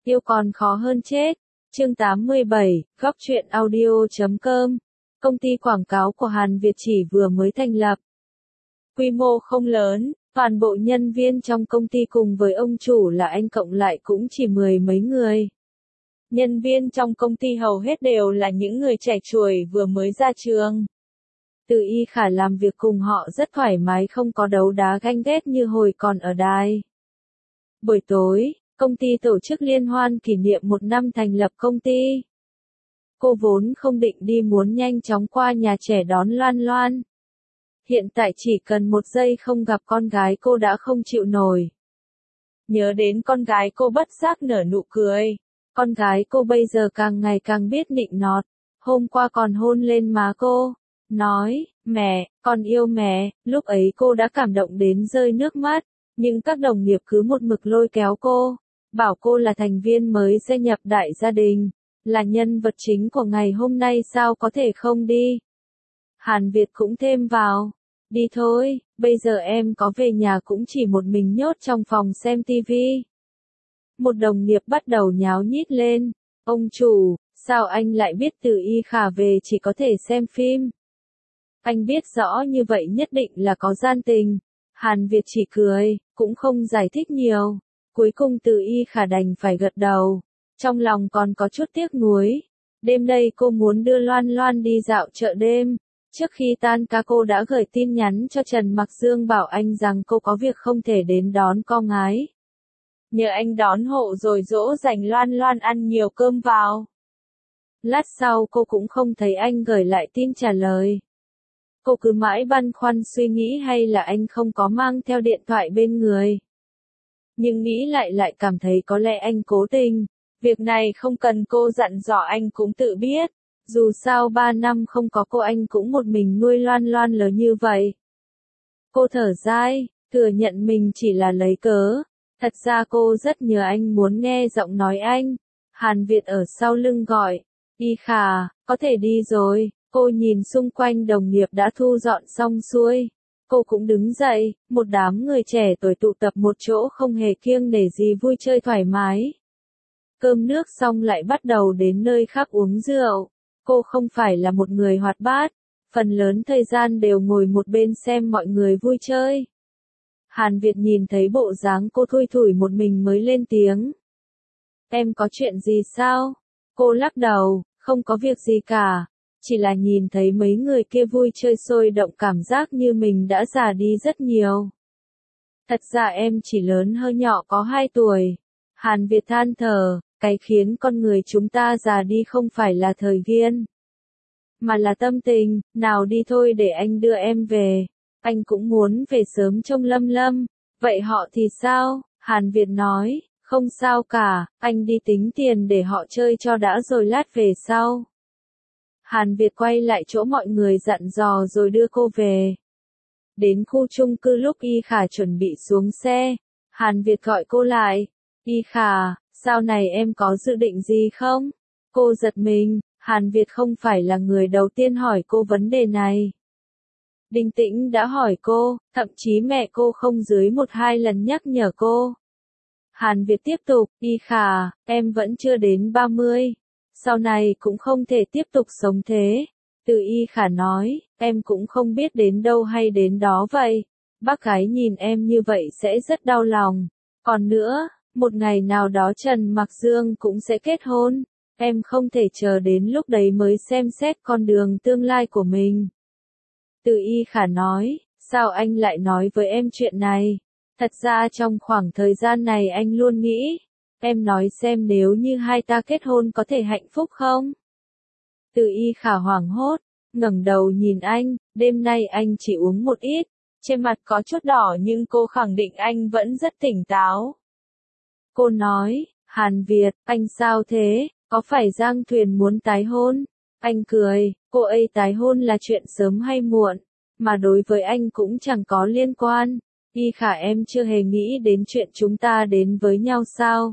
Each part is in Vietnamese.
Yêu còn khó hơn chết. Chương 87, góc truyện audio.com. Công ty quảng cáo của Hàn Việt chỉ vừa mới thành lập. Quy mô không lớn, toàn bộ nhân viên trong công ty cùng với ông chủ là anh cộng lại cũng chỉ mười mấy người. Nhân viên trong công ty hầu hết đều là những người trẻ tuổi vừa mới ra trường. Từ Y Khả làm việc cùng họ rất thoải mái, không có đấu đá ganh ghét như hồi còn ở đài. Buổi tối, công ty tổ chức liên hoan kỷ niệm 1 năm thành lập công ty. Cô vốn không định đi, muốn nhanh chóng qua nhà trẻ đón Loan Loan. Hiện tại chỉ cần 1 giây không gặp con gái cô đã không chịu nổi. Nhớ đến con gái cô bất giác nở nụ cười. Con gái cô bây giờ càng ngày càng biết nịnh nọt. Hôm qua còn hôn lên má cô. Nói, mẹ, con yêu mẹ. Lúc ấy cô đã cảm động đến rơi nước mắt. Nhưng các đồng nghiệp cứ một mực lôi kéo cô. Bảo cô là thành viên mới gia nhập đại gia đình. Là nhân vật chính của ngày hôm nay, sao có thể không đi. Hàn Việt cũng thêm vào. Đi thôi, bây giờ em có về nhà cũng chỉ một mình nhốt trong phòng xem tivi. Một đồng nghiệp bắt đầu nháo nhít lên. Ông chủ, sao anh lại biết Từ Y Khả về chỉ có thể xem phim? Anh biết rõ như vậy nhất định là có gian tình. Hàn Việt chỉ cười, cũng không giải thích nhiều. Cuối cùng Từ Y Khả đành phải gật đầu. Trong lòng còn có chút tiếc nuối. Đêm nay cô muốn đưa Loan Loan đi dạo chợ đêm. Trước khi tan ca cô đã gửi tin nhắn cho Trần Mặc Dương bảo anh rằng cô có việc không thể đến đón con gái. Nhờ anh đón hộ rồi dỗ dành Loan Loan ăn nhiều cơm vào. Lát sau cô cũng không thấy anh gửi lại tin trả lời. Cô cứ mãi băn khoăn suy nghĩ hay là anh không có mang theo điện thoại bên người. Nhưng nghĩ lại cảm thấy có lẽ anh cố tình. Việc này không cần cô dặn dò anh cũng tự biết. Dù sao 3 năm không có cô anh cũng một mình nuôi Loan Loan lớn như vậy. Cô thở dài, thừa nhận mình chỉ là lấy cớ. Thật ra cô rất nhớ anh, muốn nghe giọng nói anh. Hàn Việt ở sau lưng gọi. Y Khả, có thể đi rồi. Cô nhìn xung quanh đồng nghiệp đã thu dọn xong xuôi. Cô cũng đứng dậy, một đám người trẻ tuổi tụ tập một chỗ không hề kiêng nể gì, vui chơi thoải mái. Cơm nước xong lại bắt đầu đến nơi khác uống rượu. Cô không phải là một người hoạt bát, phần lớn thời gian đều ngồi một bên xem mọi người vui chơi. Hàn Việt nhìn thấy bộ dáng cô thui thủi một mình mới lên tiếng. Em có chuyện gì sao? Cô lắc đầu, không có việc gì cả. Chỉ là nhìn thấy mấy người kia vui chơi sôi động, cảm giác như mình đã già đi rất nhiều. Thật ra em chỉ lớn hơn nhỏ có 2 tuổi. Hàn Việt than thở, cái khiến con người chúng ta già đi không phải là thời gian, mà là tâm tình. Nào đi thôi để anh đưa em về. Anh cũng muốn về sớm trông Lâm Lâm. Vậy họ thì sao? Hàn Việt nói, không sao cả, anh đi tính tiền để họ chơi cho đã rồi lát về sau. Hàn Việt quay lại chỗ mọi người dặn dò rồi đưa cô về. Đến khu chung cư lúc Y Khả chuẩn bị xuống xe, Hàn Việt gọi cô lại. Y Khả, sau này em có dự định gì không? Cô giật mình, Hàn Việt không phải là người đầu tiên hỏi cô vấn đề này. Đinh Tĩnh đã hỏi cô, thậm chí mẹ cô không dưới 1-2 lần nhắc nhở cô. Hàn Việt tiếp tục, Y Khả, em vẫn chưa đến 30. Sau này cũng không thể tiếp tục sống thế. Từ Y Khả nói, em cũng không biết đến đâu hay đến đó vậy. Bác gái nhìn em như vậy sẽ rất đau lòng. Còn nữa, một ngày nào đó Trần Mặc Dương cũng sẽ kết hôn. Em không thể chờ đến lúc đấy mới xem xét con đường tương lai của mình. Từ Y Khả nói, sao anh lại nói với em chuyện này? Thật ra trong khoảng thời gian này anh luôn nghĩ. Em nói xem, nếu như hai ta kết hôn có thể hạnh phúc không? Từ Y Khả hoảng hốt, ngẩng đầu nhìn anh. Đêm nay anh chỉ uống một ít. Trên mặt có chút đỏ nhưng cô khẳng định anh vẫn rất tỉnh táo. Cô nói, Hàn Việt, anh sao thế? Có phải Giang Thuyền muốn tái hôn? Anh cười, cô ấy tái hôn là chuyện sớm hay muộn, mà đối với anh cũng chẳng có liên quan. Y Khả, em chưa hề nghĩ đến chuyện chúng ta đến với nhau sao?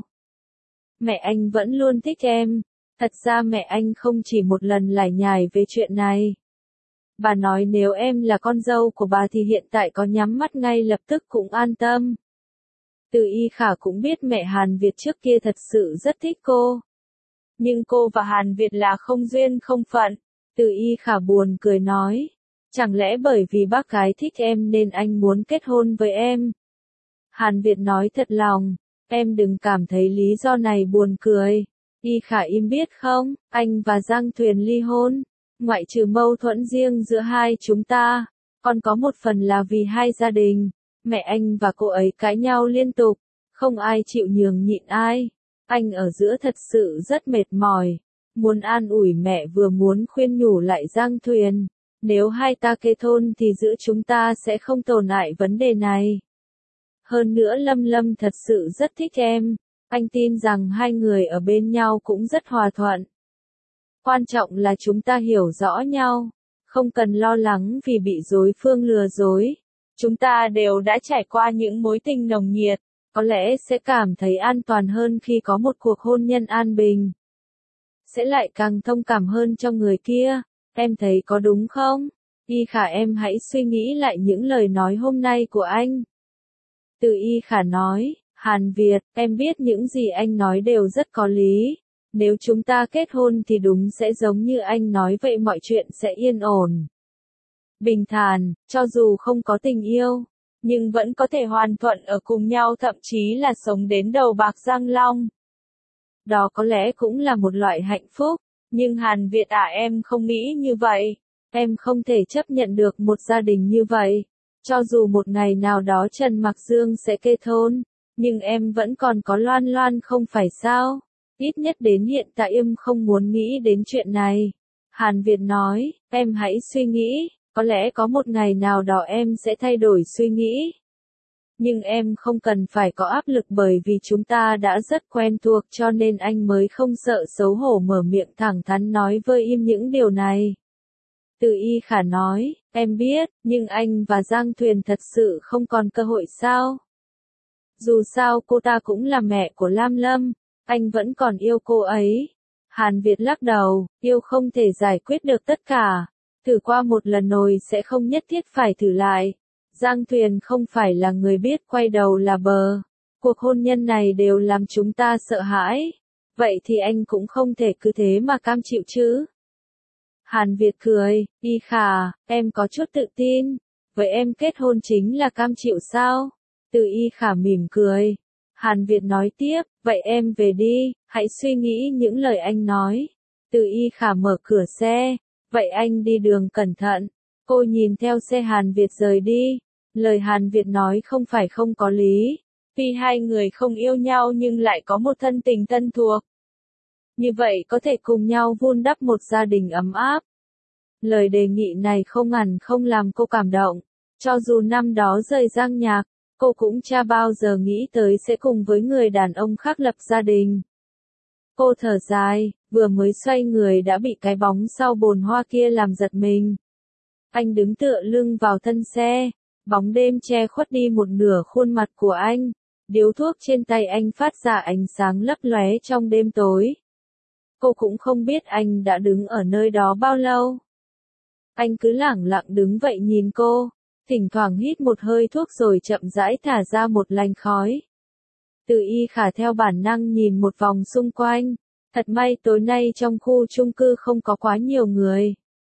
Mẹ anh vẫn luôn thích em. Thật ra mẹ anh không chỉ một lần lải nhải về chuyện này. Bà nói nếu em là con dâu của bà thì hiện tại có nhắm mắt ngay lập tức cũng an tâm. Từ Y Khả cũng biết mẹ Hàn Việt trước kia thật sự rất thích cô. Nhưng cô và Hàn Việt là không duyên không phận. Từ Y Khả buồn cười nói. Chẳng lẽ bởi vì bác gái thích em nên anh muốn kết hôn với em? Hàn Việt nói thật lòng. Em đừng cảm thấy lý do này buồn cười. Y Khả im biết không, anh và Giang Thuyền ly hôn. Ngoại trừ mâu thuẫn riêng giữa hai chúng ta, còn có một phần là vì hai gia đình. Mẹ anh và cô ấy cãi nhau liên tục, không ai chịu nhường nhịn ai. Anh ở giữa thật sự rất mệt mỏi. Muốn an ủi mẹ vừa muốn khuyên nhủ lại Giang Thuyền. Nếu hai ta kết hôn thì giữa chúng ta sẽ không tồn tại vấn đề này. Hơn nữa Lâm Lâm thật sự rất thích em. Anh tin rằng hai người ở bên nhau cũng rất hòa thuận. Quan trọng là chúng ta hiểu rõ nhau. Không cần lo lắng vì bị đối phương lừa dối. Chúng ta đều đã trải qua những mối tình nồng nhiệt. Có lẽ sẽ cảm thấy an toàn hơn khi có một cuộc hôn nhân an bình. Sẽ lại càng thông cảm hơn cho người kia. Em thấy có đúng không? Y Khả em hãy suy nghĩ lại những lời nói hôm nay của anh. Từ Y Khả nói, Hàn Việt, em biết những gì anh nói đều rất có lý. Nếu chúng ta kết hôn thì đúng sẽ giống như anh nói vậy, mọi chuyện sẽ yên ổn. Bình thản, cho dù không có tình yêu, nhưng vẫn có thể hoàn thuận ở cùng nhau, thậm chí là sống đến đầu bạc răng long. Đó có lẽ cũng là một loại hạnh phúc, nhưng Hàn Việt em không nghĩ như vậy. Em không thể chấp nhận được một gia đình như vậy. Cho dù một ngày nào đó Trần Mặc Dương sẽ kết hôn, nhưng em vẫn còn có Loan Loan không phải sao? Ít nhất đến hiện tại em không muốn nghĩ đến chuyện này. Hàn Việt nói, em hãy suy nghĩ, có lẽ có một ngày nào đó em sẽ thay đổi suy nghĩ. Nhưng em không cần phải có áp lực bởi vì chúng ta đã rất quen thuộc cho nên anh mới không sợ xấu hổ mở miệng thẳng thắn nói với em những điều này. Từ Y Khả nói, em biết, nhưng anh và Giang Thuyền thật sự không còn cơ hội sao? Dù sao cô ta cũng là mẹ của Lam Lâm, anh vẫn còn yêu cô ấy. Hàn Việt lắc đầu, yêu không thể giải quyết được tất cả. Thử qua một lần rồi sẽ không nhất thiết phải thử lại. Giang Thuyền không phải là người biết quay đầu là bờ. Cuộc hôn nhân này đều làm chúng ta sợ hãi. Vậy thì anh cũng không thể cứ thế mà cam chịu chứ. Hàn Việt cười, Y Khả, em có chút tự tin. Vậy em kết hôn chính là cam chịu sao? Từ Y Khả mỉm cười. Hàn Việt nói tiếp, vậy em về đi, hãy suy nghĩ những lời anh nói. Từ Y Khả mở cửa xe, vậy anh đi đường cẩn thận. Cô nhìn theo xe Hàn Việt rời đi. Lời Hàn Việt nói không phải không có lý. Tuy hai người không yêu nhau nhưng lại có một thân tình thân thuộc. Như vậy có thể cùng nhau vun đắp một gia đình ấm áp. Lời đề nghị này không hẳn không làm cô cảm động. Cho dù năm đó rời Giang Nhạc, cô cũng chả bao giờ nghĩ tới sẽ cùng với người đàn ông khác lập gia đình. Cô thở dài, vừa mới xoay người đã bị cái bóng sau bồn hoa kia làm giật mình. Anh đứng tựa lưng vào thân xe, bóng đêm che khuất đi một nửa khuôn mặt của anh. Điếu thuốc trên tay anh phát ra ánh sáng lấp lóe trong đêm tối. Cô cũng không biết anh đã đứng ở nơi đó bao lâu. Anh cứ lẳng lặng đứng vậy nhìn cô, thỉnh thoảng hít một hơi thuốc rồi chậm rãi thả ra một làn khói. Từ Y Khả theo bản năng nhìn một vòng xung quanh. Thật may tối nay trong khu chung cư không có quá nhiều người.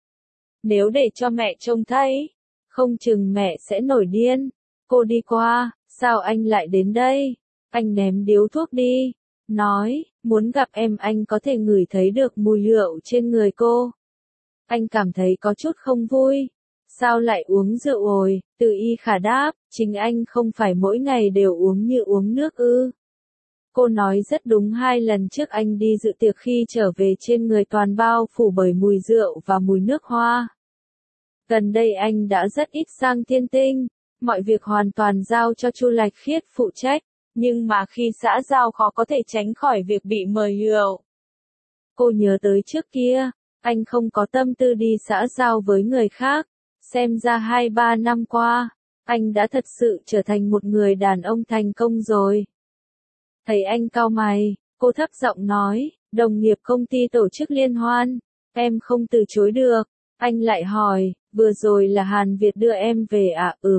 Nếu để cho mẹ trông thấy, không chừng mẹ sẽ nổi điên. Cô đi qua, sao anh lại đến đây? Anh ném điếu thuốc đi, nói, muốn gặp em anh có thể ngửi thấy được mùi rượu trên người cô. Anh cảm thấy có chút không vui. Sao lại uống rượu rồi? Từ Y Khả đáp, chính anh không phải mỗi ngày đều uống như uống nước ư. Cô nói rất đúng, 2 lần trước anh đi dự tiệc khi trở về trên người toàn bao phủ bởi mùi rượu và mùi nước hoa. Gần đây anh đã rất ít sang Thiên Tinh, mọi việc hoàn toàn giao cho Chu Lạch Khiết phụ trách, nhưng mà khi xã giao khó có thể tránh khỏi việc bị mời rượu. Cô nhớ tới trước kia, anh không có tâm tư đi xã giao với người khác, xem ra 2-3 năm qua, anh đã thật sự trở thành một người đàn ông thành công rồi. Thấy anh cau mày, cô thấp giọng nói, đồng nghiệp công ty tổ chức liên hoan, em không từ chối được. Anh lại hỏi, vừa rồi là Hàn Việt đưa em về à?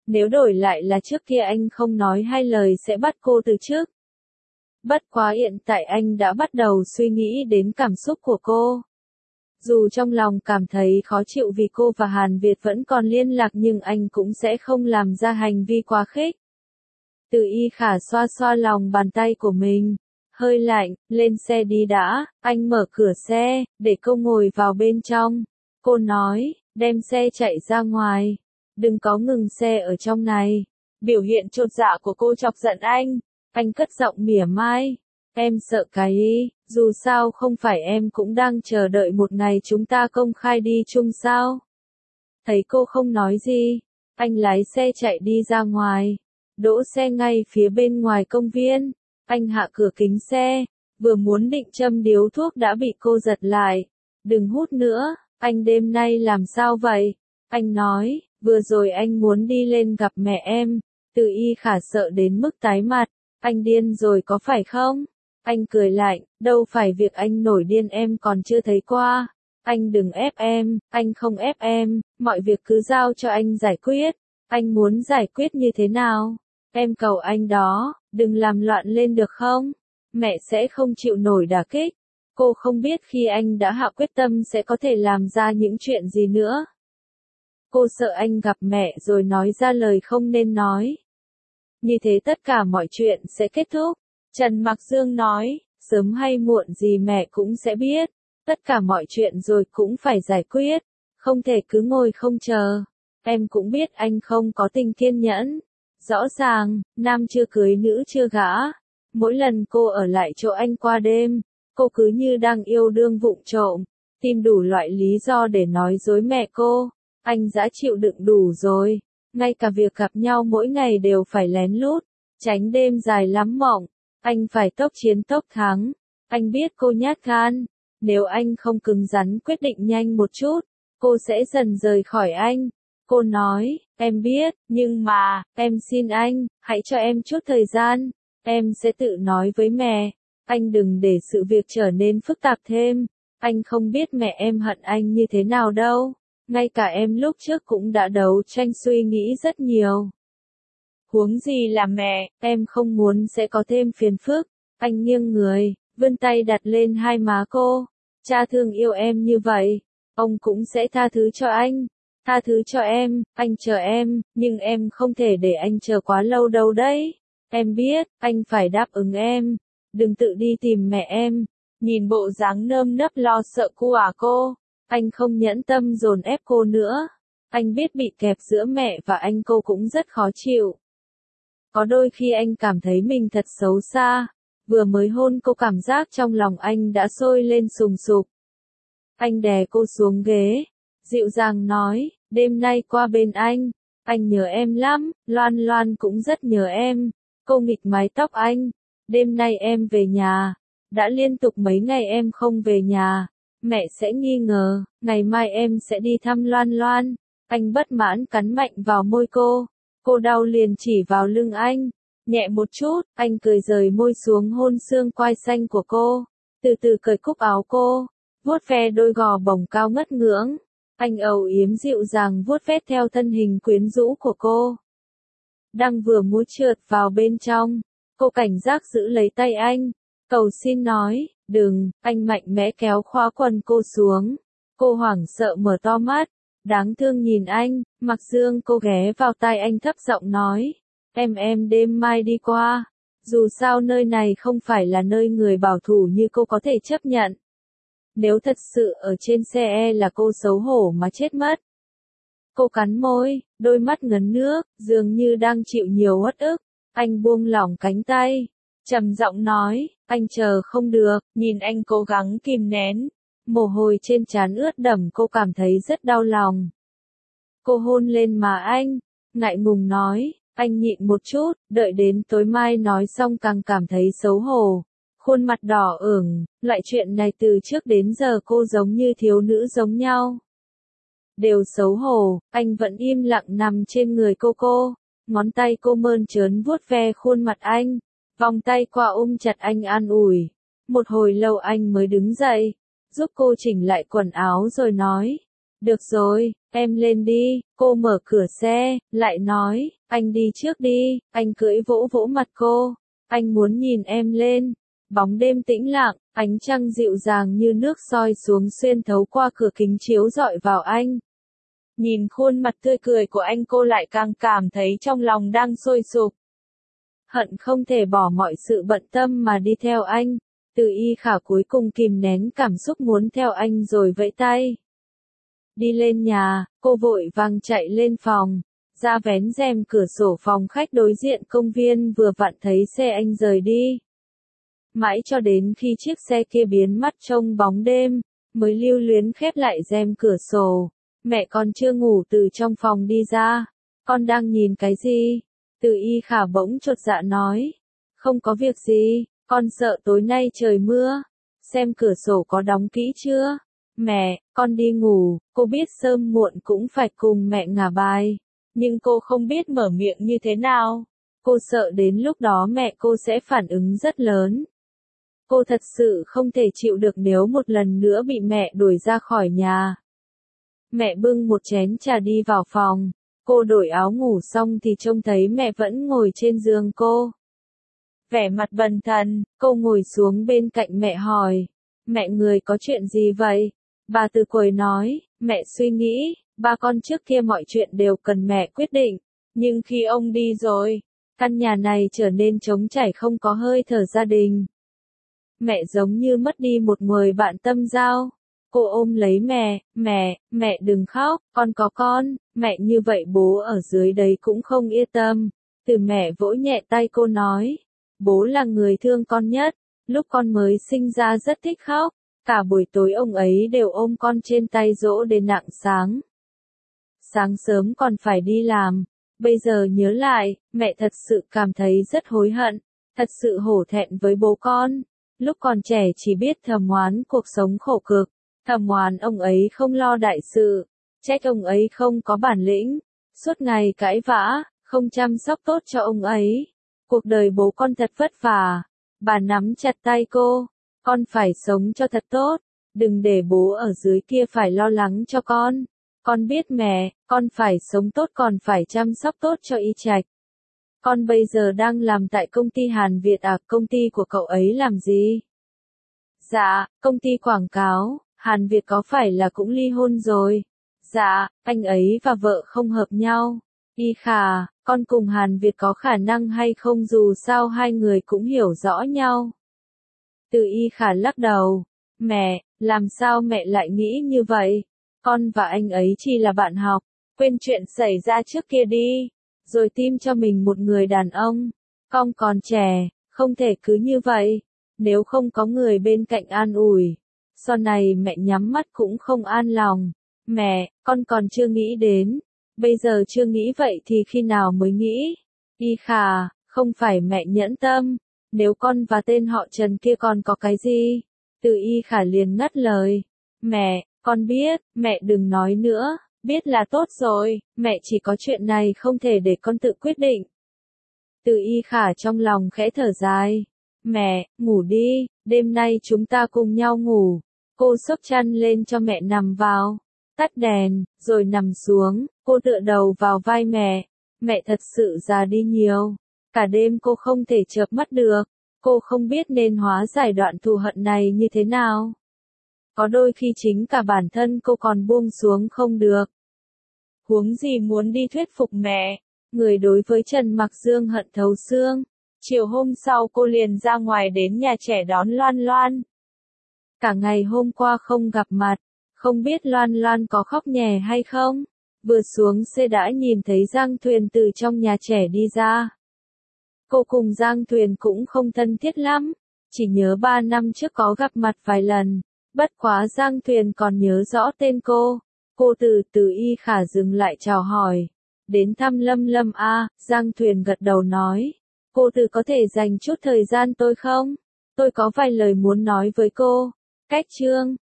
Nếu đổi lại là trước kia anh không nói hai lời sẽ bắt cô từ chức. Bất quá hiện tại anh đã bắt đầu suy nghĩ đến cảm xúc của cô. Dù trong lòng cảm thấy khó chịu vì cô và Hàn Việt vẫn còn liên lạc nhưng anh cũng sẽ không làm ra hành vi quá khích. Từ Y Khả xoa xoa lòng bàn tay của mình. Hơi lạnh, lên xe đi đã, anh mở cửa xe, để cô ngồi vào bên trong. Cô nói, đem xe chạy ra ngoài. Đừng có ngừng xe ở trong này. Biểu hiện chột dạ của cô chọc giận anh. Anh cất giọng mỉa mai. Em sợ cái ý, dù sao không phải em cũng đang chờ đợi một ngày chúng ta công khai đi chung sao. Thấy cô không nói gì, anh lái xe chạy đi ra ngoài. Đỗ xe ngay phía bên ngoài công viên. Anh hạ cửa kính xe, vừa muốn định châm điếu thuốc đã bị cô giật lại. Đừng hút nữa, anh đêm nay làm sao vậy? Anh nói, vừa rồi anh muốn đi lên gặp mẹ em. Từ Y Khả sợ đến mức tái mặt. Anh điên rồi có phải không? Anh cười lạnh, đâu phải việc anh nổi điên em còn chưa thấy qua. Anh đừng ép em, anh không ép em, mọi việc cứ giao cho anh giải quyết. Anh muốn giải quyết như thế nào? Em cầu anh đó, đừng làm loạn lên được không? Mẹ sẽ không chịu nổi đả kích. Cô không biết khi anh đã hạ quyết tâm sẽ có thể làm ra những chuyện gì nữa. Cô sợ anh gặp mẹ rồi nói ra lời không nên nói. Như thế tất cả mọi chuyện sẽ kết thúc. Trần Mặc Dương nói, sớm hay muộn gì mẹ cũng sẽ biết. Tất cả mọi chuyện rồi cũng phải giải quyết. Không thể cứ ngồi không chờ. Em cũng biết anh không có tình kiên nhẫn. Rõ ràng, nam chưa cưới nữ chưa gả. Mỗi lần cô ở lại chỗ anh qua đêm, cô cứ như đang yêu đương vụng trộm, tìm đủ loại lý do để nói dối mẹ cô. Anh đã chịu đựng đủ rồi. Ngay cả việc gặp nhau mỗi ngày đều phải lén lút, tránh đêm dài lắm mộng. Anh phải tốc chiến tốc thắng. Anh biết cô nhát gan. Nếu anh không cứng rắn quyết định nhanh một chút, cô sẽ dần rời khỏi anh. Cô nói, em biết, nhưng mà, em xin anh, hãy cho em chút thời gian. Em sẽ tự nói với mẹ. Anh đừng để sự việc trở nên phức tạp thêm. Anh không biết mẹ em hận anh như thế nào đâu. Ngay cả em lúc trước cũng đã đấu tranh suy nghĩ rất nhiều. Huống gì là mẹ, em không muốn sẽ có thêm phiền phức. Anh nghiêng người, vươn tay đặt lên hai má cô. Cha thương yêu em như vậy, ông cũng sẽ tha thứ cho anh. Tha thứ cho em, anh chờ em, nhưng em không thể để anh chờ quá lâu đâu đấy. Em biết, anh phải đáp ứng em. Đừng tự đi tìm mẹ em. Nhìn bộ dáng nơm nớp lo sợ của cô. Anh không nhẫn tâm dồn ép cô nữa. Anh biết bị kẹp giữa mẹ và anh cô cũng rất khó chịu. Có đôi khi anh cảm thấy mình thật xấu xa. Vừa mới hôn cô cảm giác trong lòng anh đã sôi lên sùng sục. Anh đè cô xuống ghế. Dịu dàng nói, đêm nay qua bên anh nhớ em lắm, Loan Loan cũng rất nhớ em. Cô nghịch mái tóc anh. Đêm nay em về nhà. Đã liên tục mấy ngày em không về nhà. Mẹ sẽ nghi ngờ, ngày mai em sẽ đi thăm Loan Loan. Anh bất mãn cắn mạnh vào môi cô. Cô đau liền chỉ vào lưng anh. Nhẹ một chút, anh cười rời môi xuống hôn xương quai xanh của cô. Từ từ cởi cúc áo cô. Vuốt ve đôi gò bồng cao ngất ngưỡng. Anh âu yếm dịu dàng vuốt ve theo thân hình quyến rũ của cô. Đang vừa múa trượt vào bên trong. Cô cảnh giác giữ lấy tay anh. Cầu xin nói, đừng, anh mạnh mẽ kéo khóa quần cô xuống. Cô hoảng sợ mở to mắt. Đáng thương nhìn anh, Mặc Dương cô ghé vào tai anh thấp giọng nói. Em đêm mai đi qua. Dù sao nơi này không phải là nơi người bảo thủ như cô có thể chấp nhận. Nếu thật sự ở trên xe là cô xấu hổ mà chết mất. Cô cắn môi, đôi mắt ngấn nước, dường như đang chịu nhiều uất ức. Anh buông lỏng cánh tay. Trầm giọng nói, anh chờ không được, nhìn anh cố gắng kìm nén. Mồ hôi trên trán ướt đẫm cô cảm thấy rất đau lòng. Cô hôn lên má anh, ngại ngùng nói, anh nhịn một chút, đợi đến tối mai nói xong càng cảm thấy xấu hổ. Khuôn mặt đỏ ửng, loại chuyện này từ trước đến giờ cô giống như thiếu nữ giống nhau. Đều xấu hổ, anh vẫn im lặng nằm trên người cô. Ngón tay cô mơn trớn vuốt ve khuôn mặt anh. Vòng tay qua ôm chặt anh an ủi. Một hồi lâu anh mới đứng dậy, giúp cô chỉnh lại quần áo rồi nói. Được rồi, em lên đi, cô mở cửa xe, lại nói, anh đi trước đi, anh cưỡi vỗ vỗ mặt cô, anh muốn nhìn em lên. Bóng đêm tĩnh lặng, ánh trăng dịu dàng như nước soi xuống xuyên thấu qua cửa kính chiếu rọi vào anh. Nhìn khuôn mặt tươi cười của anh cô lại càng cảm thấy trong lòng đang sôi sục. Hận không thể bỏ mọi sự bận tâm mà đi theo anh. Từ Y Khả cuối cùng kìm nén cảm xúc muốn theo anh rồi vẫy tay. Đi lên nhà, cô vội vàng chạy lên phòng, ra vén rèm cửa sổ phòng khách đối diện công viên vừa vặn thấy xe anh rời đi. Mãi cho đến khi chiếc xe kia biến mất trong bóng đêm, mới lưu luyến khép lại rèm cửa sổ. Mẹ con chưa ngủ từ trong phòng đi ra. Con đang nhìn cái gì? Từ Y Khả bỗng chột dạ nói. Không có việc gì, con sợ tối nay trời mưa. Xem cửa sổ có đóng kỹ chưa? Mẹ, con đi ngủ, cô biết sớm muộn cũng phải cùng mẹ ngả bài. Nhưng cô không biết mở miệng như thế nào. Cô sợ đến lúc đó mẹ cô sẽ phản ứng rất lớn. Cô thật sự không thể chịu được nếu một lần nữa bị mẹ đuổi ra khỏi nhà. Mẹ bưng một chén trà đi vào phòng. Cô đổi áo ngủ xong thì trông thấy mẹ vẫn ngồi trên giường cô. Vẻ mặt bần thần, cô ngồi xuống bên cạnh mẹ hỏi. Mẹ người có chuyện gì vậy? Bà Từ Quầy nói, mẹ suy nghĩ, ba con trước kia mọi chuyện đều cần mẹ quyết định. Nhưng khi ông đi rồi, căn nhà này trở nên trống trải không có hơi thở gia đình. Mẹ giống như mất đi một người bạn tâm giao. Cô ôm lấy mẹ đừng khóc, con có con, mẹ như vậy bố ở dưới đấy cũng không yên tâm. Từ mẹ vỗ nhẹ tay cô nói, bố là người thương con nhất, lúc con mới sinh ra rất thích khóc, cả buổi tối ông ấy đều ôm con trên tay dỗ đến rạng sáng. Sáng sớm còn phải đi làm, bây giờ nhớ lại, mẹ thật sự cảm thấy rất hối hận, thật sự hổ thẹn với bố con. Lúc còn trẻ chỉ biết thầm oán cuộc sống khổ cực. Thầm oán ông ấy không lo đại sự, trách ông ấy không có bản lĩnh, suốt ngày cãi vã, không chăm sóc tốt cho ông ấy. Cuộc đời bố con thật vất vả. Bà nắm chặt tay cô, con phải sống cho thật tốt, đừng để bố ở dưới kia phải lo lắng cho con. Con biết mẹ, con phải sống tốt còn phải chăm sóc tốt cho Y Trạch. Con bây giờ đang làm tại công ty Hàn Việt à, công ty của cậu ấy làm gì? Dạ, công ty quảng cáo. Hàn Việt có phải là cũng ly hôn rồi? Dạ, anh ấy và vợ không hợp nhau. Y Khả, con cùng Hàn Việt có khả năng hay không dù sao hai người cũng hiểu rõ nhau. Từ Y Khả lắc đầu. Mẹ, làm sao mẹ lại nghĩ như vậy? Con và anh ấy chỉ là bạn học, quên chuyện xảy ra trước kia đi, rồi tìm cho mình một người đàn ông. Con còn trẻ, không thể cứ như vậy, nếu không có người bên cạnh an ủi. Sau này mẹ nhắm mắt cũng không an lòng. Mẹ, con còn chưa nghĩ đến. Bây giờ chưa nghĩ vậy thì khi nào mới nghĩ? Y Khả, không phải mẹ nhẫn tâm. Nếu con và tên họ Trần kia còn có cái gì? Từ Y Khả liền ngắt lời. Mẹ, con biết, mẹ đừng nói nữa. Biết là tốt rồi, mẹ chỉ có chuyện này không thể để con tự quyết định. Từ Y Khả trong lòng khẽ thở dài. Mẹ, ngủ đi, đêm nay chúng ta cùng nhau ngủ. Cô xốc chăn lên cho mẹ nằm vào, tắt đèn, rồi nằm xuống, cô tựa đầu vào vai mẹ. Mẹ thật sự già đi nhiều, cả đêm cô không thể chợp mắt được, cô không biết nên hóa giải đoạn thù hận này như thế nào. Có đôi khi chính cả bản thân cô còn buông xuống không được. Huống gì muốn đi thuyết phục mẹ, người đối với Trần Mặc Dương hận thấu xương. Chiều hôm sau cô liền ra ngoài đến nhà trẻ đón Loan Loan. Cả ngày hôm qua không gặp mặt, không biết Loan Loan có khóc nhè hay không. Vừa xuống xe đã nhìn thấy Giang Thuyền từ trong nhà trẻ đi ra. Cô cùng Giang Thuyền cũng không thân thiết lắm, chỉ nhớ 3 năm trước có gặp mặt vài lần, bất quá Giang Thuyền còn nhớ rõ tên cô. Cô từ Y Khả dừng lại chào hỏi. Đến thăm Lâm Lâm à, Giang Thuyền gật đầu nói. Cô từ có thể dành chút thời gian tôi không? Tôi có vài lời muốn nói với cô. Cách chương